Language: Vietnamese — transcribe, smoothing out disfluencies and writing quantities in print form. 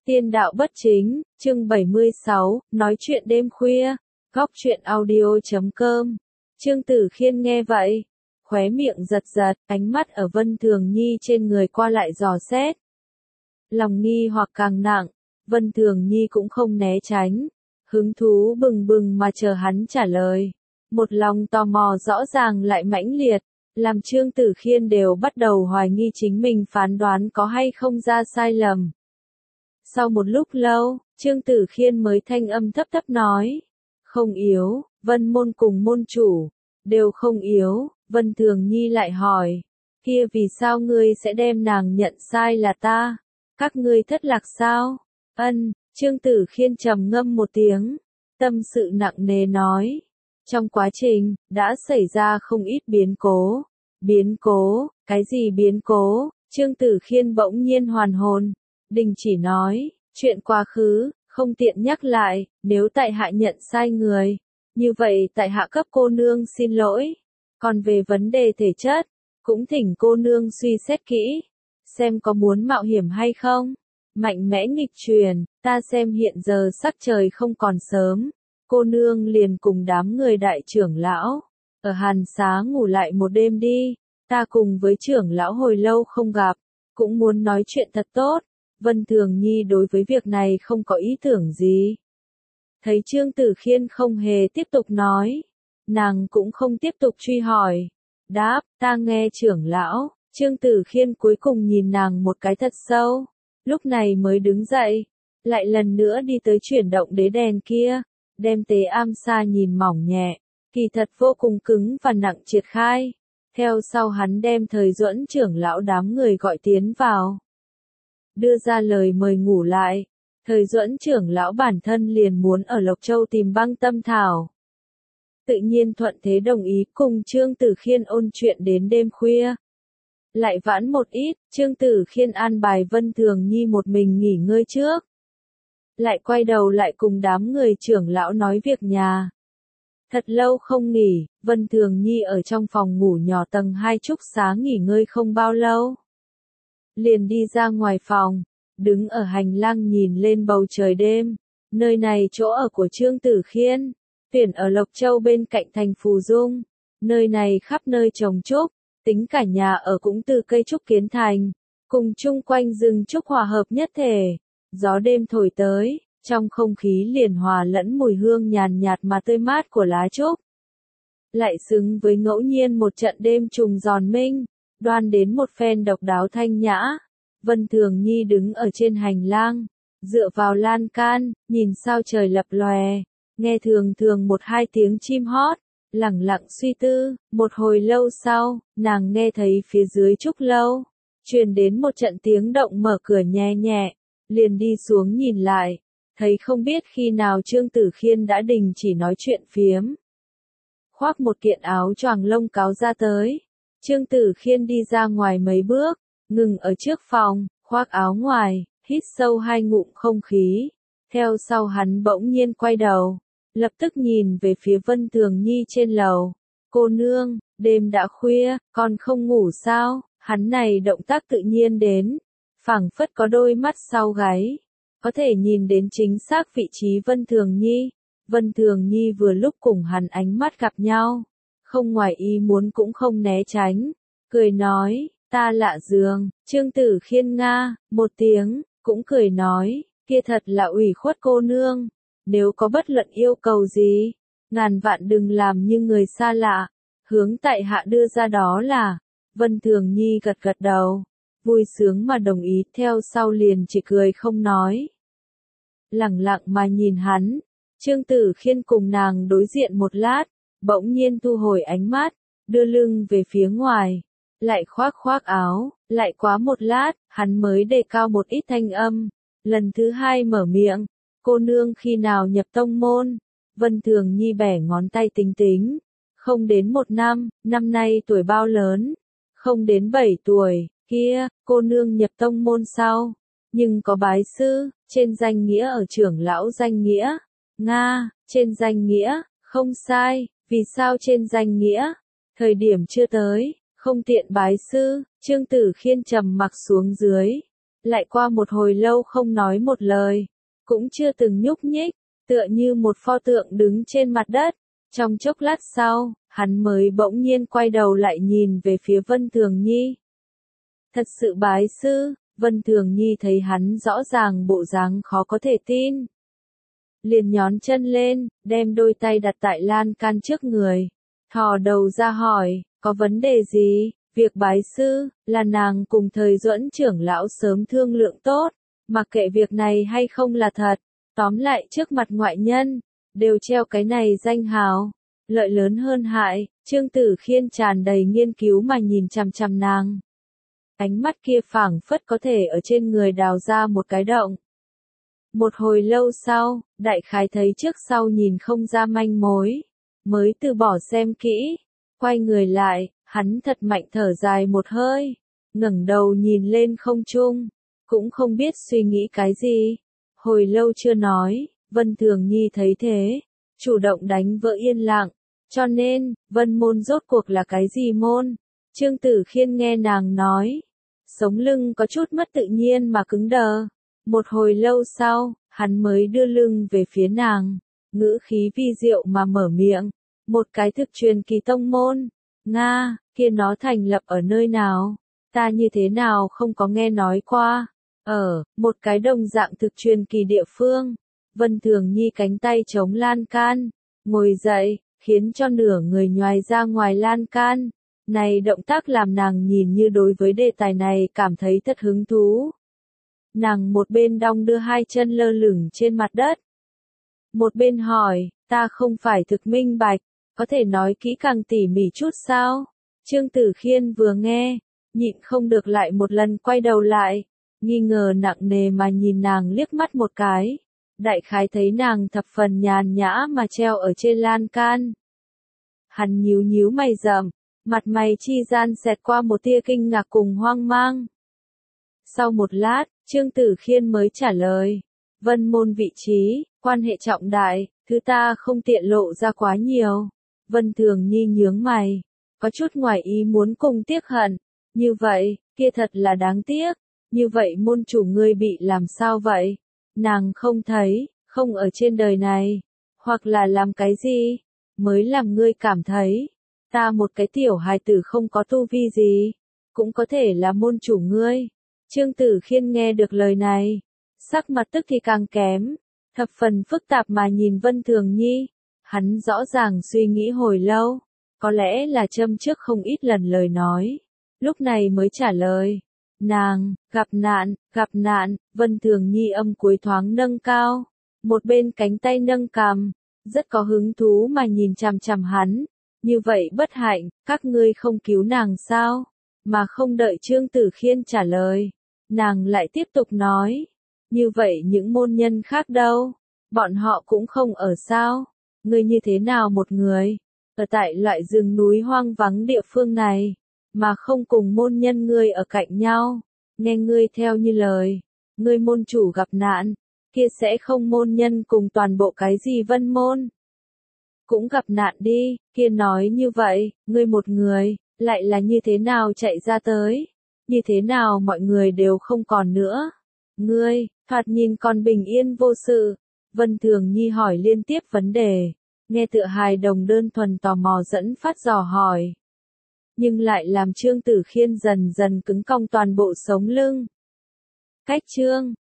Tiên đạo bất chính, chương 76, nói chuyện đêm khuya, góc truyện audio.com. Trương Tử Khiên nghe vậy, khóe miệng giật giật, ánh mắt ở Vân Thường Nhi trên người qua lại dò xét. Lòng nghi hoặc càng nặng, Vân Thường Nhi cũng không né tránh, hứng thú bừng bừng mà chờ hắn trả lời. Một lòng tò mò rõ ràng lại mãnh liệt, làm Trương Tử Khiên đều bắt đầu hoài nghi chính mình phán đoán có hay không ra sai lầm. Sau một lúc lâu, Trương Tử Khiên mới thanh âm thấp thấp nói, không yếu, Vân môn cùng môn chủ, đều không yếu. Vân Thường Nhi lại hỏi, kia vì sao ngươi sẽ đem nàng nhận sai là ta? Các ngươi thất lạc sao? Trương Tử Khiên trầm ngâm một tiếng, tâm sự nặng nề nói, trong quá trình, đã xảy ra không ít biến cố. Biến cố, cái gì biến cố? Trương Tử Khiên bỗng nhiên hoàn hồn, đình chỉ nói, chuyện quá khứ, không tiện nhắc lại, nếu tại hạ nhận sai người, như vậy tại hạ cấp cô nương xin lỗi. Còn về vấn đề thể chất, cũng thỉnh cô nương suy xét kỹ, xem có muốn mạo hiểm hay không. Mạnh mẽ nghịch truyền, ta xem hiện giờ sắc trời không còn sớm, cô nương liền cùng đám người đại trưởng lão, ở Hàn Xá ngủ lại một đêm đi, ta cùng với trưởng lão hồi lâu không gặp, cũng muốn nói chuyện thật tốt. Vân Thường Nhi đối với việc này không có ý tưởng gì. Thấy Trương Tử Khiên không hề tiếp tục nói, nàng cũng không tiếp tục truy hỏi. Đáp, ta nghe trưởng lão. Trương Tử Khiên cuối cùng nhìn nàng một cái thật sâu, lúc này mới đứng dậy, lại lần nữa đi tới chuyển động đế đèn kia, đem tế am sa nhìn mỏng nhẹ, kỳ thật vô cùng cứng và nặng triệt khai. Theo sau hắn đem Thời Duẫn trưởng lão đám người gọi tiến vào, đưa ra lời mời ngủ lại. Thời Duẫn trưởng lão bản thân liền muốn ở Lộc Châu tìm Băng Tâm Thảo, tự nhiên thuận thế đồng ý cùng Trương Tử Khiên ôn chuyện đến đêm khuya. Lại vãn một ít, Trương Tử Khiên an bài Vân Thường Nhi một mình nghỉ ngơi trước, lại quay đầu lại cùng đám người trưởng lão nói việc nhà. Thật lâu không nghỉ, Vân Thường Nhi ở trong phòng ngủ nhỏ tầng 2 trúc xá nghỉ ngơi không bao lâu, liền đi ra ngoài phòng, đứng ở hành lang nhìn lên bầu trời đêm. Nơi này chỗ ở của Trương Tử Khiên, tuyển ở Lộc Châu bên cạnh thành Phù Dung. Nơi này khắp nơi trồng trúc, tính cả nhà ở cũng từ cây trúc kiến thành, cùng chung quanh rừng trúc hòa hợp nhất thể. Gió đêm thổi tới, trong không khí liền hòa lẫn mùi hương nhàn nhạt mà tươi mát của lá trúc. Lại xứng với ngẫu nhiên một trận đêm trùng giòn minh, đoan đến một phen độc đáo thanh nhã. Vân Thường Nhi đứng ở trên hành lang, dựa vào lan can, nhìn sao trời lập lòe, nghe thường thường một hai tiếng chim hót, lẳng lặng suy tư. Một hồi lâu sau, nàng nghe thấy phía dưới trúc lâu truyền đến một trận tiếng động mở cửa nhẹ nhẹ, liền đi xuống nhìn lại, thấy không biết khi nào Trương Tử Khiên đã đình chỉ nói chuyện phiếm, khoác một kiện áo choàng lông cáo ra tới. Trương Tử Khiên đi ra ngoài mấy bước, ngừng ở trước phòng, khoác áo ngoài, hít sâu hai ngụm không khí. Theo sau hắn bỗng nhiên quay đầu, lập tức nhìn về phía Vân Thường Nhi trên lầu. Cô nương, đêm đã khuya, còn không ngủ sao? Hắn này động tác tự nhiên đến, phảng phất có đôi mắt sau gáy, có thể nhìn đến chính xác vị trí Vân Thường Nhi. Vân Thường Nhi vừa lúc cùng hắn ánh mắt gặp nhau, không ngoài ý muốn cũng không né tránh, cười nói, ta lạ giường. Trương Tử Khiên nga, một tiếng, cũng cười nói, kia thật là ủy khuất cô nương, nếu có bất luận yêu cầu gì, ngàn vạn đừng làm như người xa lạ, hướng tại hạ đưa ra đó là. Vân Thường Nhi gật gật đầu, vui sướng mà đồng ý, theo sau liền chỉ cười không nói. Lẳng lặng mà nhìn hắn, Trương Tử Khiên cùng nàng đối diện một lát, bỗng nhiên thu hồi ánh mắt, đưa lưng về phía ngoài, lại khoác áo. Lại quá một lát, hắn mới đề cao một ít thanh âm, lần thứ hai mở miệng, cô nương khi nào nhập tông môn? Vân Thường Nhi bẻ ngón tay tính tính, không đến 1 năm, năm nay tuổi bao lớn? Không đến 7 tuổi, kia, cô nương nhập tông môn sau, nhưng có bái sư, trên danh nghĩa ở trưởng lão danh nghĩa. Nga, trên danh nghĩa, không sai, vì sao trên danh nghĩa? Thời điểm chưa tới, không tiện bái sư. Trương Tử Khiên trầm mặc xuống dưới, lại qua một hồi lâu không nói một lời, cũng chưa từng nhúc nhích, tựa như một pho tượng đứng trên mặt đất. Trong chốc lát sau, hắn mới bỗng nhiên quay đầu lại nhìn về phía Vân Thường Nhi. Thật sự bái sư, Vân Thường Nhi thấy hắn rõ ràng bộ dáng khó có thể tin. Liền nhón chân lên, đem đôi tay đặt tại lan can trước người. Thò đầu ra hỏi, có vấn đề gì? Việc bái sư, là nàng cùng thời Duẫn trưởng lão sớm thương lượng tốt, mặc kệ việc này hay không là thật. Tóm lại trước mặt ngoại nhân, đều treo cái này danh hào. Lợi lớn hơn hại, Trương Tử Khiên tràn đầy nghiên cứu mà nhìn chằm chằm nàng. Ánh mắt kia phảng phất có thể ở trên người đào ra một cái động. Một hồi lâu sau, đại khái thấy trước sau nhìn không ra manh mối, mới từ bỏ xem kỹ, quay người lại, hắn thật mạnh thở dài một hơi, ngẩng đầu nhìn lên không trung, cũng không biết suy nghĩ cái gì. Hồi lâu chưa nói, Vân Thường Nhi thấy thế, chủ động đánh vỡ yên lặng, cho nên, Vân môn rốt cuộc là cái gì môn? Trương Tử Khiên nghe nàng nói, sống lưng có chút mất tự nhiên mà cứng đờ. Một hồi lâu sau, hắn mới đưa lưng về phía nàng, ngữ khí vi diệu mà mở miệng, một cái thực truyền kỳ tông môn, Nga, kia nó thành lập ở nơi nào? Ta như thế nào không có nghe nói qua? Một cái đồng dạng thực truyền kỳ địa phương. Vân Thường Nhi cánh tay chống lan can, ngồi dậy, khiến cho nửa người nhoài ra ngoài lan can. Này động tác làm nàng nhìn như đối với đề tài này cảm thấy thật hứng thú. Nàng một bên đong đưa hai chân lơ lửng trên mặt đất. Một bên hỏi, ta không phải thực minh bạch, có thể nói kỹ càng tỉ mỉ chút sao? Trương Tử Khiên vừa nghe, nhịn không được lại một lần quay đầu lại, nghi ngờ nặng nề mà nhìn nàng liếc mắt một cái. Đại khái thấy nàng thập phần nhàn nhã mà treo ở trên lan can. Hắn nhíu nhíu mày rậm, mặt mày chi gian xẹt qua một tia kinh ngạc cùng hoang mang. Sau một lát, Trương Tử Khiên mới trả lời, Vân môn vị trí, quan hệ trọng đại, thứ ta không tiện lộ ra quá nhiều. Vân Thường Nhi nhướng mày, có chút ngoài ý muốn cùng tiếc hận, như vậy, kia thật là đáng tiếc, như vậy môn chủ ngươi bị làm sao vậy? Nàng không thấy, không ở trên đời này, hoặc là làm cái gì, mới làm ngươi cảm thấy, ta một cái tiểu hài tử không có tu vi gì, cũng có thể là môn chủ ngươi. Trương Tử Khiên nghe được lời này, sắc mặt tức thì càng kém, thập phần phức tạp mà nhìn Vân Thường Nhi, hắn rõ ràng suy nghĩ hồi lâu, có lẽ là châm trước không ít lần lời nói, lúc này mới trả lời, nàng, gặp nạn, Vân Thường Nhi âm cuối thoáng nâng cao, một bên cánh tay nâng cằm, rất có hứng thú mà nhìn chằm chằm hắn, như vậy bất hạnh, các ngươi không cứu nàng sao, mà không đợi Trương Tử Khiên trả lời. Nàng lại tiếp tục nói, như vậy những môn nhân khác đâu, bọn họ cũng không ở sao, ngươi như thế nào một người, ở tại loại rừng núi hoang vắng địa phương này, mà không cùng môn nhân ngươi ở cạnh nhau, nghe ngươi theo như lời, ngươi môn chủ gặp nạn, kia sẽ không môn nhân cùng toàn bộ cái gì Vân môn. Cũng gặp nạn đi, kia nói như vậy, ngươi một người, lại là như thế nào chạy ra tới? Như thế nào mọi người đều không còn nữa? Ngươi, thoạt nhìn còn bình yên vô sự. Vân Thường Nhi hỏi liên tiếp vấn đề, nghe tựa hài đồng đơn thuần tò mò dẫn phát dò hỏi. Nhưng lại làm Trương Tử Khiên dần dần cứng cong toàn bộ sống lưng. Cách chương